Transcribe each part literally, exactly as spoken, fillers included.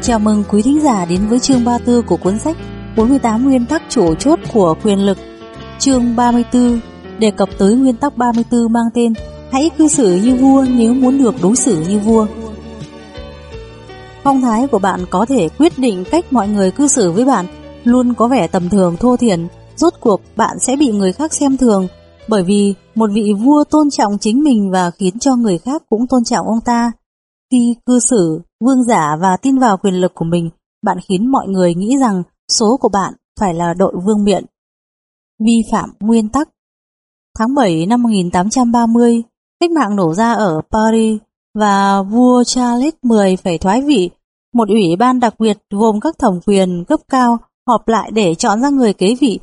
Chào mừng quý thính giả đến với chương ba mươi tư của cuốn sách bốn mươi tám nguyên tắc chủ chốt của quyền lực. Chương ba mươi tư đề cập tới nguyên tắc ba mươi tư mang tên hãy cư xử như vua nếu muốn được đối xử như vua. Phong thái của bạn có thể quyết định cách mọi người cư xử với bạn. Luôn có vẻ tầm thường thô thiển, rốt cuộc bạn sẽ bị người khác xem thường, bởi vì một vị vua tôn trọng chính mình và khiến cho người khác cũng tôn trọng ông ta. Khi cư xử vương giả và tin vào quyền lực của mình, bạn khiến mọi người nghĩ rằng số của bạn phải là đội vương miện. Vi phạm nguyên tắc. Tháng bảy năm một nghìn tám trăm ba mươi, cách mạng nổ ra ở Paris và vua Charles mười phải thoái vị. Một ủy ban đặc biệt gồm các thẩm quyền cấp cao họp lại để chọn ra người kế vị,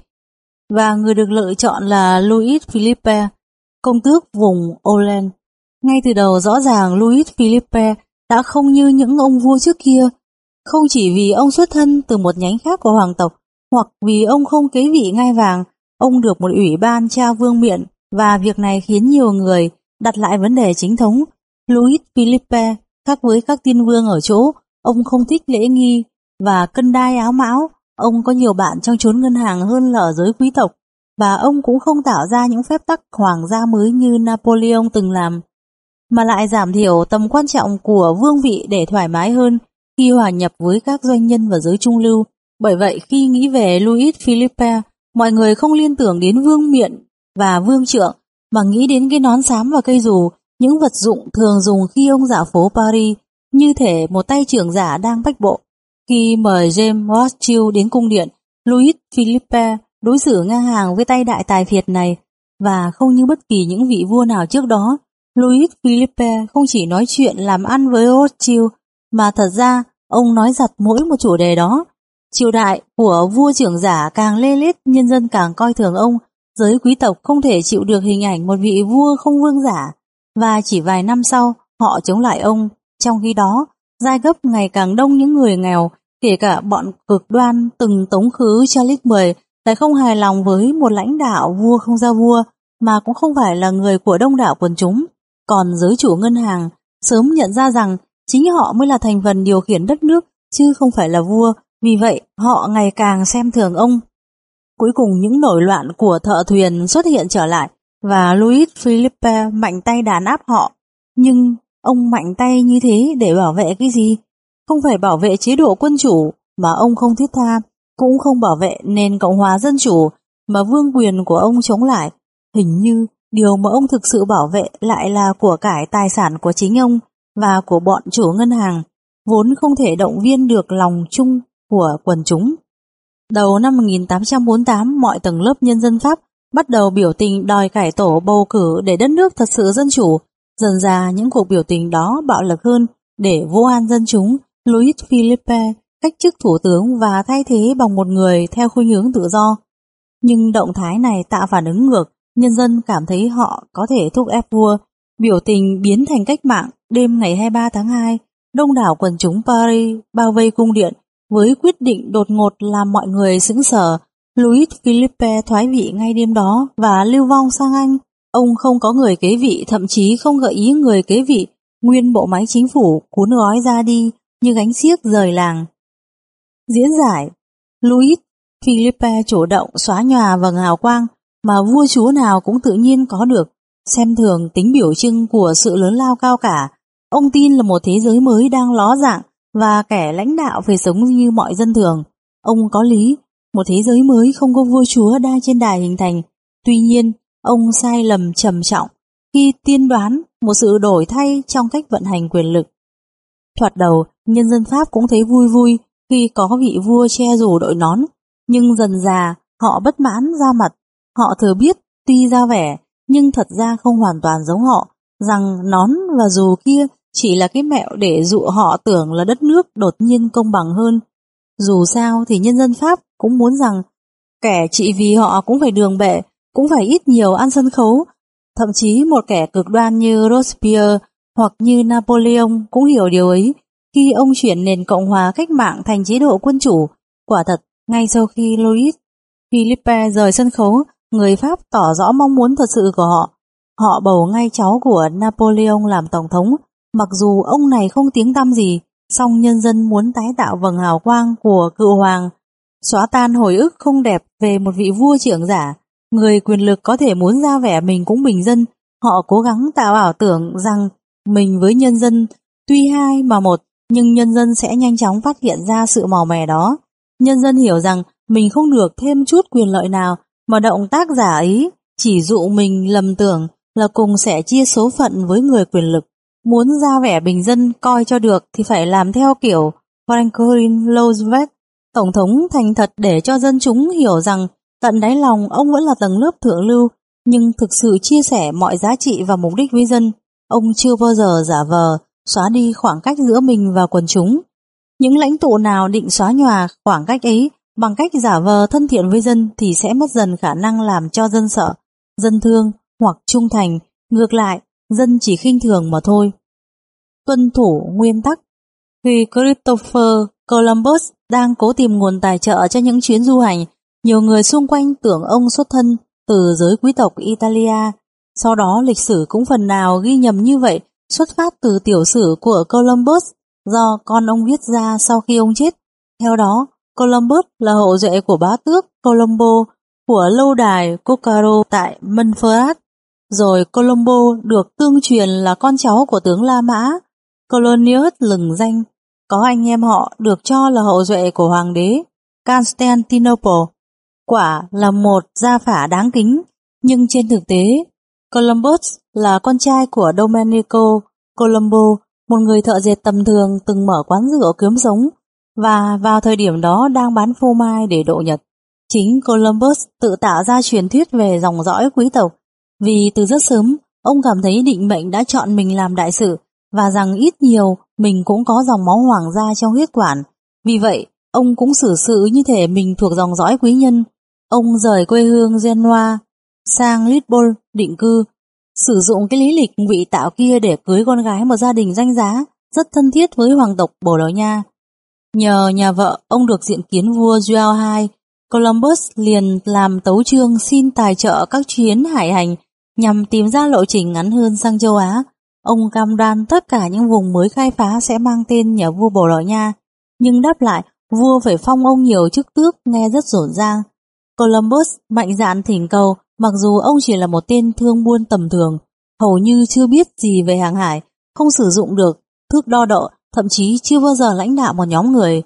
và người được lựa chọn là Louis Philippe, công tước vùng Orléans. Ngay từ đầu rõ ràng Louis Philippe đã không như những ông vua trước kia, không chỉ vì ông xuất thân từ một nhánh khác của hoàng tộc, hoặc vì ông không kế vị ngai vàng, ông được một ủy ban trao vương miện, và việc này khiến nhiều người đặt lại vấn đề chính thống. Louis Philippe khác với các tiên vương ở chỗ, ông không thích lễ nghi và cân đai áo mão. Ông có nhiều bạn trong chốn ngân hàng hơn là ở giới quý tộc, và ông cũng không tạo ra những phép tắc hoàng gia mới như Napoleon từng làm, mà lại giảm thiểu tầm quan trọng của vương vị để thoải mái hơn khi hòa nhập với các doanh nhân và giới trung lưu. Bởi vậy khi nghĩ về Louis Philippe, mọi người không liên tưởng đến vương miện và vương trượng, mà nghĩ đến cái nón xám và cây dù, những vật dụng thường dùng khi ông dạo phố Paris, như thể một tay trưởng giả đang bách bộ. Khi mời James Rothschild đến cung điện, Louis Philippe đối xử ngang hàng với tay đại tài phiệt này, và không như bất kỳ những vị vua nào trước đó. Louis Philippe không chỉ nói chuyện làm ăn với Rothschild, mà thật ra ông nói giặt mỗi một chủ đề đó. Triều đại của vua trưởng giả càng lê lết, nhân dân càng coi thường ông. Giới quý tộc không thể chịu được hình ảnh một vị vua không vương giả, và chỉ vài năm sau họ chống lại ông. Trong khi đó, giai cấp ngày càng đông những người nghèo, kể cả bọn cực đoan từng tống khứ Charles mười, lại không hài lòng với một lãnh đạo vua không ra vua, mà cũng không phải là người của đông đảo quần chúng. Còn giới chủ ngân hàng sớm nhận ra rằng chính họ mới là thành phần điều khiển đất nước, chứ không phải là vua, vì vậy họ ngày càng xem thường ông. Cuối cùng những nổi loạn của thợ thuyền xuất hiện trở lại, và Louis Philippe mạnh tay đàn áp họ. Nhưng ông mạnh tay như thế để bảo vệ cái gì? Không phải bảo vệ chế độ quân chủ mà ông không thiết tha, cũng không bảo vệ nền Cộng hòa Dân chủ mà vương quyền của ông chống lại. Hình như điều mà ông thực sự bảo vệ lại là của cải tài sản của chính ông và của bọn chủ ngân hàng, vốn không thể động viên được lòng chung của quần chúng. Đầu năm một nghìn tám trăm bốn mươi tám, mọi tầng lớp nhân dân Pháp bắt đầu biểu tình đòi cải tổ bầu cử để đất nước thật sự dân chủ. Dần ra những cuộc biểu tình đó bạo lực hơn để vu oan dân chúng. Louis Philippe cách chức thủ tướng và thay thế bằng một người theo khuynh hướng tự do. Nhưng động thái này tạo phản ứng ngược, nhân dân cảm thấy họ có thể thúc ép vua. Biểu tình biến thành cách mạng. Đêm ngày hai mươi ba tháng hai, đông đảo quần chúng Paris bao vây cung điện với quyết định đột ngột làm mọi người sững sờ. Louis Philippe thoái vị ngay đêm đó và lưu vong sang Anh. Ông không có người kế vị, thậm chí không gợi ý người kế vị. Nguyên bộ máy chính phủ cuốn gói ra đi như gánh xiếc rời làng. Diễn giải. Louis Philippe chủ động xóa nhòa vầng hào quang mà vua chúa nào cũng tự nhiên có được, xem thường tính biểu trưng của sự lớn lao cao cả. Ông tin là một thế giới mới đang ló dạng và kẻ lãnh đạo phải sống như mọi dân thường. Ông có lý, một thế giới mới không có vua chúa đang trên đài hình thành. Tuy nhiên, ông sai lầm trầm trọng khi tiên đoán một sự đổi thay trong cách vận hành quyền lực. Thoạt đầu, nhân dân Pháp cũng thấy vui vui khi có vị vua che dù đội nón, nhưng dần dà họ bất mãn ra mặt. Họ thừa biết tuy ra vẻ nhưng thật ra không hoàn toàn giống họ, rằng nón và dù kia chỉ là cái mẹo để dụ họ tưởng là đất nước đột nhiên công bằng hơn. Dù sao thì nhân dân Pháp cũng muốn rằng kẻ trị vì họ cũng phải đường bệ, cũng phải ít nhiều ăn sân khấu. Thậm chí một kẻ cực đoan như Robespierre hoặc như Napoleon cũng hiểu điều ấy khi ông chuyển nền Cộng hòa cách mạng thành chế độ quân chủ. Quả thật, ngay sau khi Louis Philippe rời sân khấu, người Pháp tỏ rõ mong muốn thật sự của họ. Họ bầu ngay cháu của Napoleon làm tổng thống, mặc dù ông này không tiếng tăm gì, song nhân dân muốn tái tạo vầng hào quang của cựu hoàng, xóa tan hồi ức không đẹp về một vị vua trưởng giả. Người quyền lực có thể muốn ra vẻ mình cũng bình dân, họ cố gắng tạo ảo tưởng rằng mình với nhân dân tuy hai mà một, nhưng nhân dân sẽ nhanh chóng phát hiện ra sự màu mè đó. Nhân dân hiểu rằng mình không được thêm chút quyền lợi nào, mà động tác giả ấy chỉ dụ mình lầm tưởng là cùng sẽ chia số phận với người quyền lực. Muốn ra vẻ bình dân coi cho được thì phải làm theo kiểu Franklin Roosevelt, tổng thống thành thật để cho dân chúng hiểu rằng tận đáy lòng ông vẫn là tầng lớp thượng lưu, nhưng thực sự chia sẻ mọi giá trị và mục đích với dân. Ông chưa bao giờ giả vờ xóa đi khoảng cách giữa mình và quần chúng. Những lãnh tụ nào định xóa nhòa khoảng cách ấy bằng cách giả vờ thân thiện với dân thì sẽ mất dần khả năng làm cho dân sợ, dân thương hoặc trung thành. Ngược lại, dân chỉ khinh thường mà thôi. Tuân thủ nguyên tắc. Khi Christopher Columbus đang cố tìm nguồn tài trợ cho những chuyến du hành, nhiều người xung quanh tưởng ông xuất thân từ giới quý tộc Italia. Sau đó lịch sử cũng phần nào ghi nhầm như vậy, xuất phát từ tiểu sử của Columbus do con ông viết ra sau khi ông chết. Theo đó, Columbus là hậu duệ của bá tước Colombo của lâu đài Corcaro tại Montferrat. Rồi Colombo được tương truyền là con cháu của tướng La Mã Colonius lừng danh. Có anh em họ được cho là hậu duệ của hoàng đế Constantinople. Quả là một gia phả đáng kính, nhưng trên thực tế, Columbus là con trai của Domenico Colombo, một người thợ dệt tầm thường từng mở quán rượu kiếm sống và vào thời điểm đó đang bán phô mai để độ nhật. Chính Columbus tự tạo ra truyền thuyết về dòng dõi quý tộc, vì từ rất sớm ông cảm thấy định mệnh đã chọn mình làm đại sự và rằng ít nhiều mình cũng có dòng máu hoàng gia trong huyết quản. Vì vậy, ông cũng xử sự như thể mình thuộc dòng dõi quý nhân. Ông rời quê hương Genoa sang Lisbon định cư, sử dụng cái lý lịch ngụy tạo kia để cưới con gái một gia đình danh giá rất thân thiết với hoàng tộc Bồ Đào Nha. Nhờ nhà vợ ông được diện kiến vua João hai, Columbus liền làm tấu chương xin tài trợ các chuyến hải hành nhằm tìm ra lộ trình ngắn hơn sang châu Á. Ông cam đoan tất cả những vùng mới khai phá sẽ mang tên nhà vua Bồ Đào Nha, nhưng đáp lại vua phải phong ông nhiều chức tước nghe rất rộn ràng. Columbus mạnh dạn thỉnh cầu, mặc dù ông chỉ là một tên thương buôn tầm thường, hầu như chưa biết gì về hàng hải, không sử dụng được thước đo độ, thậm chí chưa bao giờ lãnh đạo một nhóm người.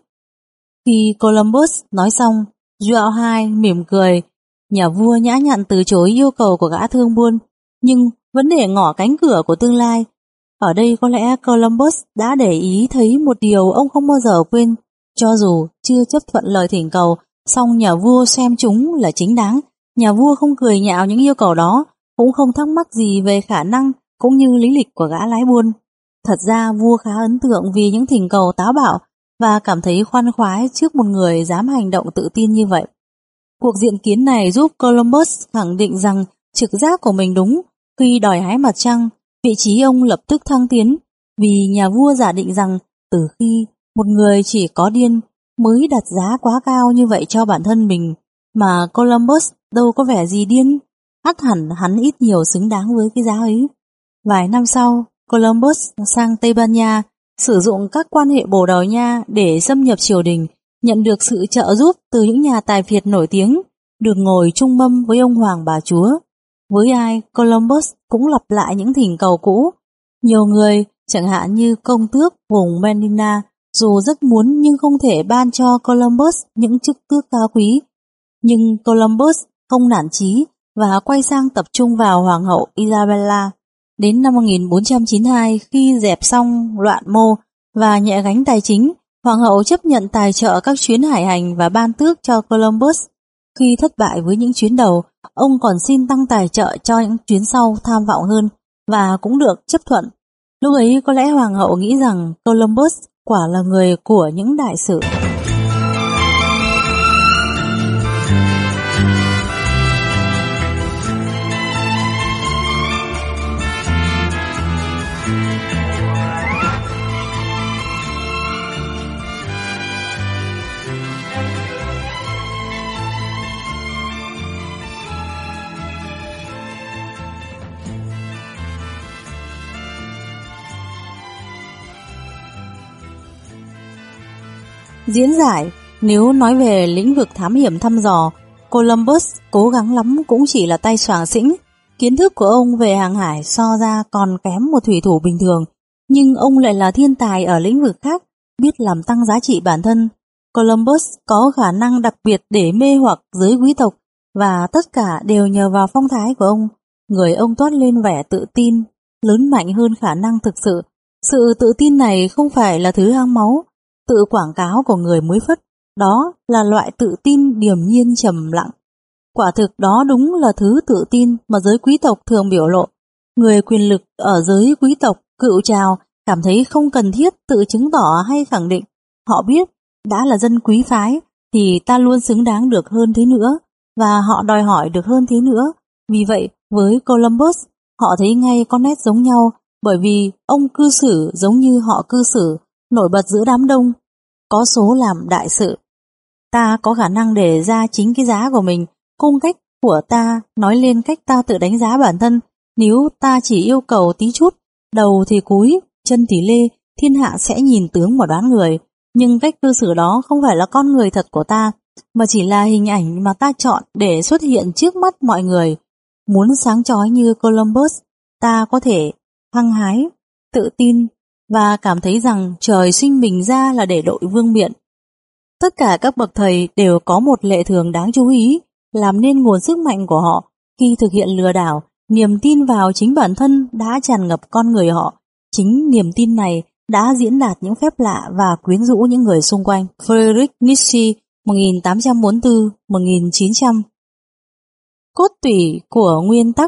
Khi Columbus nói xong, João hai mỉm cười, nhà vua nhã nhặn từ chối yêu cầu của gã thương buôn, nhưng vấn đề ngỏ cánh cửa của tương lai. Ở đây có lẽ Columbus đã để ý thấy một điều ông không bao giờ quên, cho dù chưa chấp thuận lời thỉnh cầu, song nhà vua xem chúng là chính đáng. Nhà vua không cười nhạo những yêu cầu đó, cũng không thắc mắc gì về khả năng cũng như lý lịch của gã lái buôn. Thật ra vua khá ấn tượng vì những thỉnh cầu táo bạo và cảm thấy khoan khoái trước một người dám hành động tự tin như vậy. Cuộc diện kiến này giúp Columbus khẳng định rằng trực giác của mình đúng. Khi đòi hái mặt trăng, vị trí ông lập tức thăng tiến, vì nhà vua giả định rằng từ khi một người chỉ có điên mới đặt giá quá cao như vậy cho bản thân mình, mà Columbus đâu có vẻ gì điên, ắt hẳn hắn ít nhiều xứng đáng với cái giá ấy. Vài năm sau, Columbus sang Tây Ban Nha, sử dụng các quan hệ Bồ Đào Nha để xâm nhập triều đình, nhận được sự trợ giúp từ những nhà tài phiệt nổi tiếng, được ngồi chung mâm với ông hoàng bà chúa. Với ai, Columbus cũng lặp lại những thỉnh cầu cũ. Nhiều người, chẳng hạn như công tước vùng Medina, dù rất muốn nhưng không thể ban cho Columbus những chức tước cao quý. Nhưng Columbus không nản chí và quay sang tập trung vào hoàng hậu Isabella. Đến năm một nghìn bốn trăm chín mươi hai, khi dẹp xong loạn mô và nhẹ gánh tài chính, hoàng hậu chấp nhận tài trợ các chuyến hải hành và ban tước cho Columbus. Khi thất bại với những chuyến đầu, ông còn xin tăng tài trợ cho những chuyến sau tham vọng hơn và cũng được chấp thuận. Lúc ấy có lẽ hoàng hậu nghĩ rằng Columbus quả là người của những đại sự. Diễn giải, nếu nói về lĩnh vực thám hiểm thăm dò, Columbus cố gắng lắm cũng chỉ là tay xoàng xĩnh. Kiến thức của ông về hàng hải so ra còn kém một thủy thủ bình thường, nhưng ông lại là thiên tài ở lĩnh vực khác, biết làm tăng giá trị bản thân. Columbus có khả năng đặc biệt để mê hoặc giới quý tộc, và tất cả đều nhờ vào phong thái của ông. Người ông toát lên vẻ tự tin, lớn mạnh hơn khả năng thực sự. Sự tự tin này không phải là thứ hang máu, tự quảng cáo của người muối phất, đó là loại tự tin điềm nhiên trầm lặng. Quả thực đó đúng là thứ tự tin mà giới quý tộc thường biểu lộ. Người quyền lực ở giới quý tộc cựu trào cảm thấy không cần thiết tự chứng tỏ hay khẳng định. Họ biết đã là dân quý phái thì ta luôn xứng đáng được hơn thế nữa, và họ đòi hỏi được hơn thế nữa. Vì vậy với Columbus, họ thấy ngay có nét giống nhau, bởi vì ông cư xử giống như họ cư xử, nổi bật giữa đám đông, có số làm đại sự. Ta có khả năng để ra chính cái giá của mình, cung cách của ta nói lên cách ta tự đánh giá bản thân. Nếu ta chỉ yêu cầu tí chút, đầu thì cúi, chân thì lê, thiên hạ sẽ nhìn tướng mà đoán người. Nhưng cách cư xử đó không phải là con người thật của ta, mà chỉ là hình ảnh mà ta chọn để xuất hiện trước mắt mọi người. Muốn sáng chói như Columbus, ta có thể hăng hái, tự tin và cảm thấy rằng trời sinh mình ra là để đội vương miện. Tất cả các bậc thầy đều có một lệ thường đáng chú ý, làm nên nguồn sức mạnh của họ khi thực hiện lừa đảo. Niềm tin vào chính bản thân đã tràn ngập con người họ. Chính niềm tin này đã diễn đạt những phép lạ và quyến rũ những người xung quanh. Friedrich Nietzsche một nghìn tám trăm bốn mươi tư đến một nghìn chín trăm. Cốt tủy của nguyên tắc.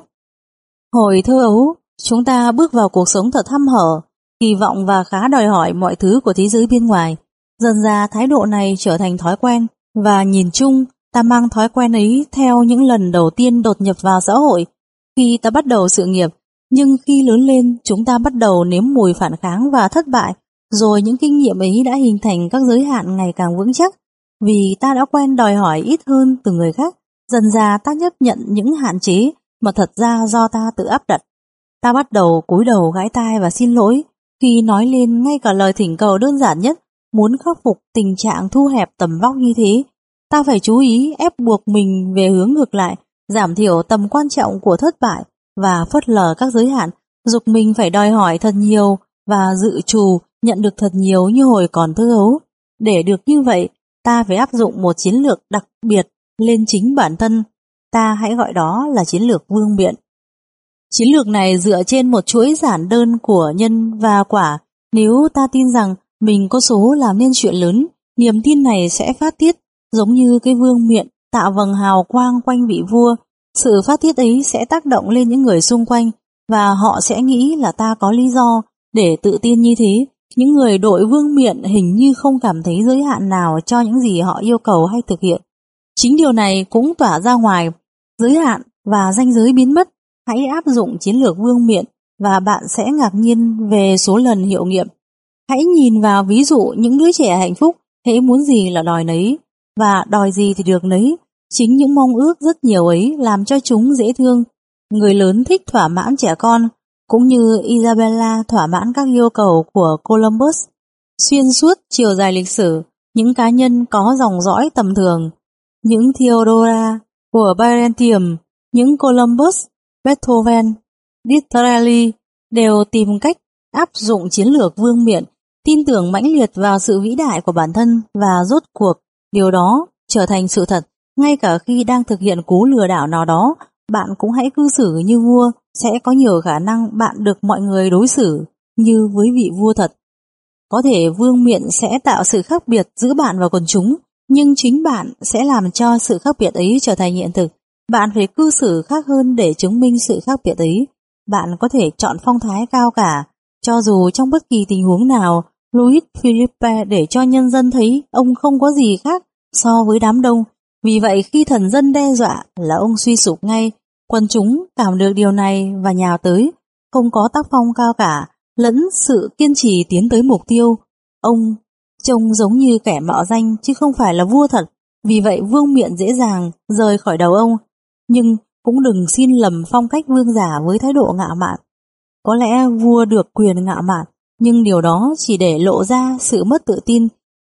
Hồi thơ ấu, chúng ta bước vào cuộc sống thật hăm hở, kỳ vọng và khá đòi hỏi mọi thứ của thế giới bên ngoài. Dần ra thái độ này trở thành thói quen, và nhìn chung ta mang thói quen ấy theo những lần đầu tiên đột nhập vào xã hội, khi ta bắt đầu sự nghiệp. Nhưng khi lớn lên, chúng ta bắt đầu nếm mùi phản kháng và thất bại, rồi những kinh nghiệm ấy đã hình thành các giới hạn ngày càng vững chắc. Vì ta đã quen đòi hỏi ít hơn từ người khác, dần ra ta chấp nhận những hạn chế mà thật ra do ta tự áp đặt. Ta bắt đầu cúi đầu gãi tai và xin lỗi khi nói lên ngay cả lời thỉnh cầu đơn giản nhất. Muốn khắc phục tình trạng thu hẹp tầm vóc như thế, ta phải chú ý ép buộc mình về hướng ngược lại, giảm thiểu tầm quan trọng của thất bại và phớt lờ các giới hạn, giục mình phải đòi hỏi thật nhiều và dự trù nhận được thật nhiều như hồi còn thơ ấu. Để được như vậy, ta phải áp dụng một chiến lược đặc biệt lên chính bản thân. Ta hãy gọi đó là chiến lược vương miện. Chiến lược này dựa trên một chuỗi giản đơn của nhân và quả. Nếu ta tin rằng mình có số làm nên chuyện lớn, niềm tin này sẽ phát tiết giống như cái vương miện tạo vầng hào quang quanh vị vua. Sự phát tiết ấy sẽ tác động lên những người xung quanh, và họ sẽ nghĩ là ta có lý do để tự tin như thế. Những người đội vương miện hình như không cảm thấy giới hạn nào cho những gì họ yêu cầu hay thực hiện. Chính điều này cũng tỏa ra ngoài, giới hạn và ranh giới biến mất. Hãy áp dụng chiến lược vương miện và bạn sẽ ngạc nhiên về số lần hiệu nghiệm. Hãy nhìn vào ví dụ những đứa trẻ hạnh phúc, hễ muốn gì là đòi nấy, và đòi gì thì được nấy. Chính những mong ước rất nhiều ấy làm cho chúng dễ thương. Người lớn thích thỏa mãn trẻ con, cũng như Isabella thỏa mãn các yêu cầu của Columbus. Xuyên suốt chiều dài lịch sử, những cá nhân có dòng dõi tầm thường, những Theodora của Byzantium, những Columbus, Beethoven, Disraeli đều tìm cách áp dụng chiến lược vương miện, tin tưởng mãnh liệt vào sự vĩ đại của bản thân, và rốt cuộc điều đó trở thành sự thật. Ngay cả khi đang thực hiện cú lừa đảo nào đó, bạn cũng hãy cư xử như vua, sẽ có nhiều khả năng bạn được mọi người đối xử như với vị vua thật. Có thể vương miện sẽ tạo sự khác biệt giữa bạn và quần chúng, nhưng chính bạn sẽ làm cho sự khác biệt ấy trở thành hiện thực. Bạn phải cư xử khác hơn để chứng minh sự khác biệt ấy. Bạn có thể chọn phong thái cao cả, cho dù trong bất kỳ tình huống nào. Louis Philippe để cho nhân dân thấy ông không có gì khác so với đám đông. Vì vậy khi thần dân đe dọa là ông suy sụp ngay. Quần chúng cảm được điều này và nhào tới, không có tác phong cao cả, lẫn sự kiên trì tiến tới mục tiêu. Ông trông giống như kẻ mạo danh chứ không phải là vua thật. Vì vậy vương miện dễ dàng rời khỏi đầu ông. Nhưng cũng đừng xin lầm phong cách vương giả với thái độ ngạo mạn. Có lẽ vua được quyền ngạo mạn, nhưng điều đó chỉ để lộ ra sự mất tự tin.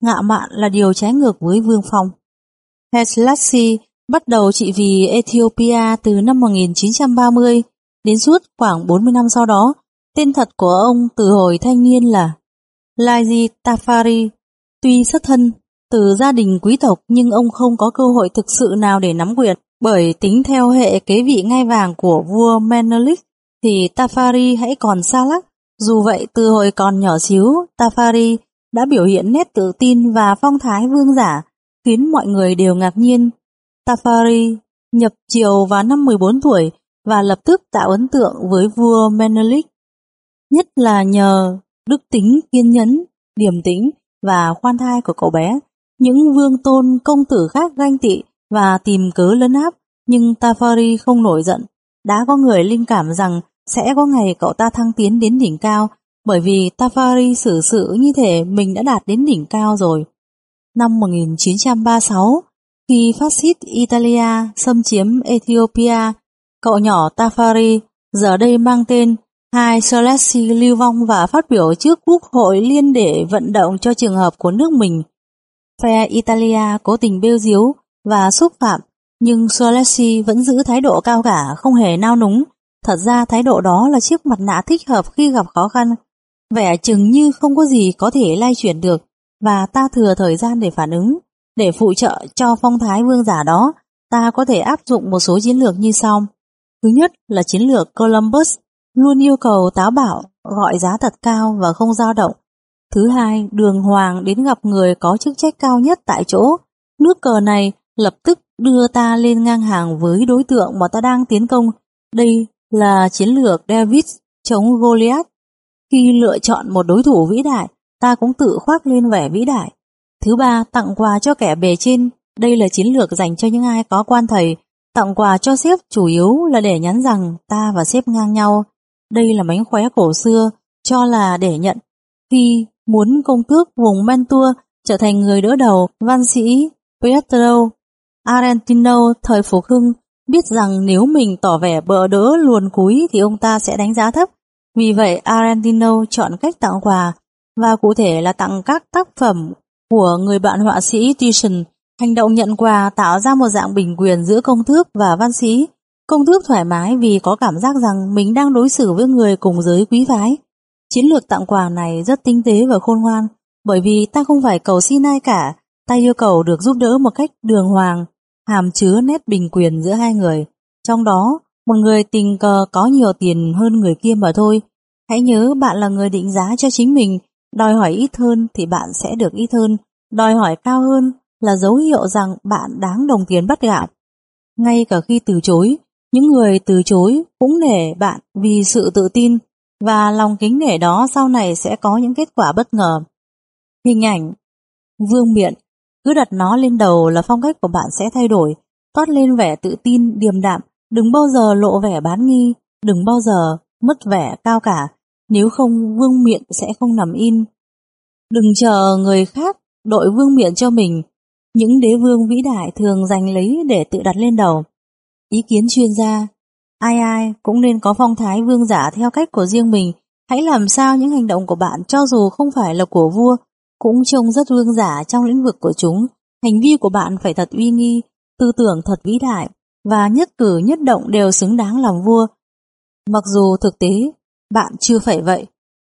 ngạo mạn là điều trái ngược với vương phong. Haile Selassie bắt đầu trị vì Ethiopia từ năm một nghìn chín trăm ba mươi, đến suốt khoảng bốn mươi năm sau đó. Tên thật của ông từ hồi thanh niên là Laji Tafari. Tuy xuất thân từ gia đình quý tộc nhưng ông không có cơ hội thực sự nào để nắm quyền, bởi tính theo hệ kế vị ngai vàng của vua Menelik thì Tafari hãy còn xa lắc. Dù vậy, từ hồi còn nhỏ xíu, Tafari đã biểu hiện nét tự tin và phong thái vương giả, khiến mọi người đều ngạc nhiên. Tafari nhập triều vào năm mười bốn tuổi và lập tức tạo ấn tượng với vua Menelik, nhất là nhờ đức tính kiên nhẫn, điềm tĩnh và khoan thai của cậu bé. Những vương tôn công tử khác ganh tị và tìm cớ lấn áp, nhưng Tafari không nổi giận. Đã có người linh cảm rằng sẽ có ngày cậu ta thăng tiến đến đỉnh cao, bởi vì Tafari xử sự như thể mình đã đạt đến đỉnh cao rồi. Năm một nghìn chín trăm ba mươi sáu, khi phát xít Italia xâm chiếm Ethiopia, cậu nhỏ Tafari, giờ đây mang tên Haile Selassie, lưu vong và phát biểu trước Quốc hội Liên để vận động cho trường hợp của nước mình. Phe Italia cố tình bêu diếu và xúc phạm, nhưng Selassie vẫn giữ thái độ cao cả, không hề nao núng. Thật ra thái độ đó là chiếc mặt nạ thích hợp khi gặp khó khăn, vẻ chừng như không có gì có thể lay chuyển được, và ta thừa thời gian để phản ứng. Để phụ trợ cho phong thái vương giả đó, ta có thể áp dụng một số chiến lược như sau. Thứ nhất là chiến lược Columbus, luôn yêu cầu táo bạo, gọi giá thật cao và không dao động. Thứ hai, đường hoàng đến gặp người có chức trách cao nhất tại chỗ. Nước cờ này lập tức đưa ta lên ngang hàng với đối tượng mà ta đang tiến công. Đây là chiến lược David chống Goliath. Khi lựa chọn một đối thủ vĩ đại, ta cũng tự khoác lên vẻ vĩ đại. Thứ ba, tặng quà cho kẻ bề trên. Đây là chiến lược dành cho những ai có quan thầy. Tặng quà cho sếp chủ yếu là để nhắn rằng ta và sếp ngang nhau. Đây là mánh khóe cổ xưa, cho là để nhận. Khi muốn công tước vùng Mantua trở thành người đỡ đầu, văn sĩ Pietro Arentino thời phục hưng biết rằng nếu mình tỏ vẻ bợ đỡ luồn cúi thì ông ta sẽ đánh giá thấp. Vì vậy Arentino chọn cách tặng quà, và cụ thể là tặng các tác phẩm của người bạn họa sĩ Titian. Hành động nhận quà tạo ra một dạng bình quyền giữa công tước và văn sĩ. Công tước thoải mái vì có cảm giác rằng mình đang đối xử với người cùng giới quý phái. Chiến lược tặng quà này rất tinh tế và khôn ngoan, bởi vì ta không phải cầu xin ai cả, ta yêu cầu được giúp đỡ một cách đường hoàng, hàm chứa nét bình quyền giữa hai người. Trong đó, một người tình cờ có nhiều tiền hơn người kia mà thôi. Hãy nhớ bạn là người định giá cho chính mình, đòi hỏi ít hơn thì bạn sẽ được ít hơn, đòi hỏi cao hơn là dấu hiệu rằng bạn đáng đồng tiền bắt gạo. Ngay cả khi từ chối, những người từ chối cũng nể bạn vì sự tự tin, và lòng kính nể đó sau này sẽ có những kết quả bất ngờ. Hình ảnh vương miện, cứ đặt nó lên đầu là phong cách của bạn sẽ thay đổi, toát lên vẻ tự tin, điềm đạm, đừng bao giờ lộ vẻ bán nghi, đừng bao giờ mất vẻ cao cả, nếu không vương miện sẽ không nằm in. Đừng chờ người khác đội vương miện cho mình, những đế vương vĩ đại thường giành lấy để tự đặt lên đầu. Ý kiến chuyên gia, ai ai cũng nên có phong thái vương giả theo cách của riêng mình. Hãy làm sao những hành động của bạn, cho dù không phải là của vua, cũng trông rất vương giả trong lĩnh vực của chúng. Hành vi của bạn phải thật uy nghi, tư tưởng thật vĩ đại, và nhất cử nhất động đều xứng đáng làm vua, mặc dù thực tế bạn chưa phải vậy.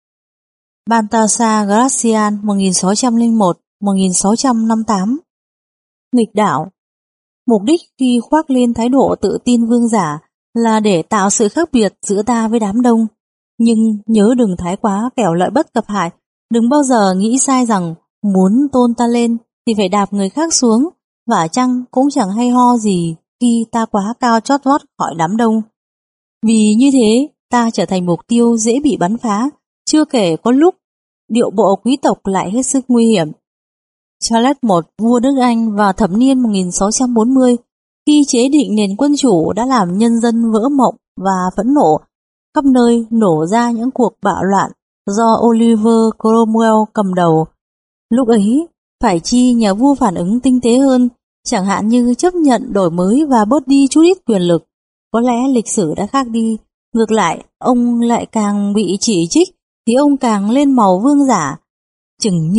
Baltasar Gracian một nghìn sáu trăm lẻ một đến một nghìn sáu trăm năm mươi tám. Nghịch đảo. Mục đích khi khoác lên thái độ tự tin vương giả là để tạo sự khác biệt giữa ta với đám đông. Nhưng nhớ đừng thái quá, kẻo lợi bất cập hại. Đừng bao giờ nghĩ sai rằng muốn tôn ta lên thì phải đạp người khác xuống, và chăng cũng chẳng hay ho gì khi ta quá cao chót vót khỏi đám đông. Vì như thế ta trở thành mục tiêu dễ bị bắn phá, chưa kể có lúc điệu bộ quý tộc lại hết sức nguy hiểm. Charles đệ nhị, vua nước Anh vào thập niên một nghìn sáu trăm bốn mươi, khi chế định nền quân chủ đã làm nhân dân vỡ mộng và phẫn nộ, khắp nơi nổ ra những cuộc bạo loạn do Oliver Cromwell cầm đầu. Lúc ấy, phải chi nhà vua phản ứng tinh tế hơn, chẳng hạn như chấp nhận đổi mới và bớt đi chút ít quyền lực. Có lẽ lịch sử đã khác đi, ngược lại, ông lại càng bị chỉ trích, thì ông càng lên màu vương giả. Chừng như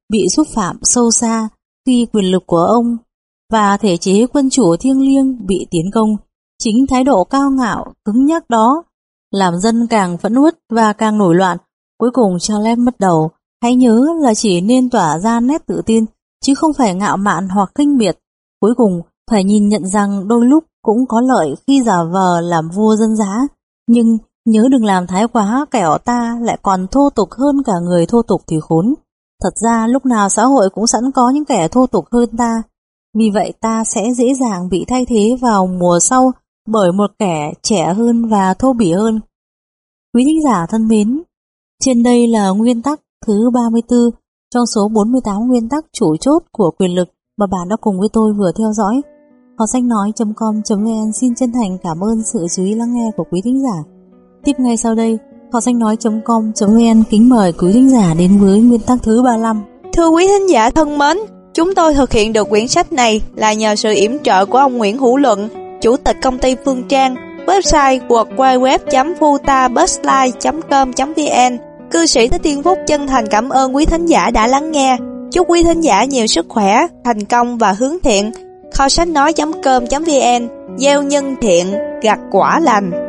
bị xúc phạm sâu xa khi quyền lực của ông và thể chế quân chủ thiêng liêng bị tiến công. Chính thái độ cao ngạo, cứng nhắc đó làm dân càng phẫn uất và càng nổi loạn. Cuối cùng Charles mất đầu. Hãy nhớ là chỉ nên tỏa ra nét tự tin, chứ không phải ngạo mạn hoặc khinh miệt. Cuối cùng phải nhìn nhận rằng đôi lúc cũng có lợi khi giả vờ làm vua dân dã, nhưng nhớ đừng làm thái quá, kẻo ta lại còn thô tục hơn cả người thô tục thì khốn. Thật ra lúc nào xã hội cũng sẵn có những kẻ thô tục hơn ta, vì vậy ta sẽ dễ dàng bị thay thế vào mùa sau bởi một kẻ trẻ hơn và thô bỉ hơn. Quý thính giả thân mến, trên đây là nguyên tắc thứ ba mươi tư trong số bốn mươi tám nguyên tắc chủ chốt của quyền lực mà bạn đã cùng với tôi vừa theo dõi. Họ sách nói chấm com chấm vn xin chân thành cảm ơn sự chú ý lắng nghe của quý thính giả. Tiếp ngay sau đây, Họ sách nói chấm com chấm vn kính mời quý thính giả đến với nguyên tắc thứ ba mươi lăm. Thưa quý thính giả thân mến, chúng tôi thực hiện được quyển sách này là nhờ sự yểm trợ của ông Nguyễn Hữu Luận, chủ tịch công ty Phương Trang, website w w w chấm futabusline chấm com chấm vn. Cư sĩ Thích Thiên Phúc chân thành cảm ơn quý thính giả đã lắng nghe. Chúc quý thính giả nhiều sức khỏe, thành công và hướng thiện. Kho sách nói chấm com chấm vn, gieo nhân thiện, gặt quả lành.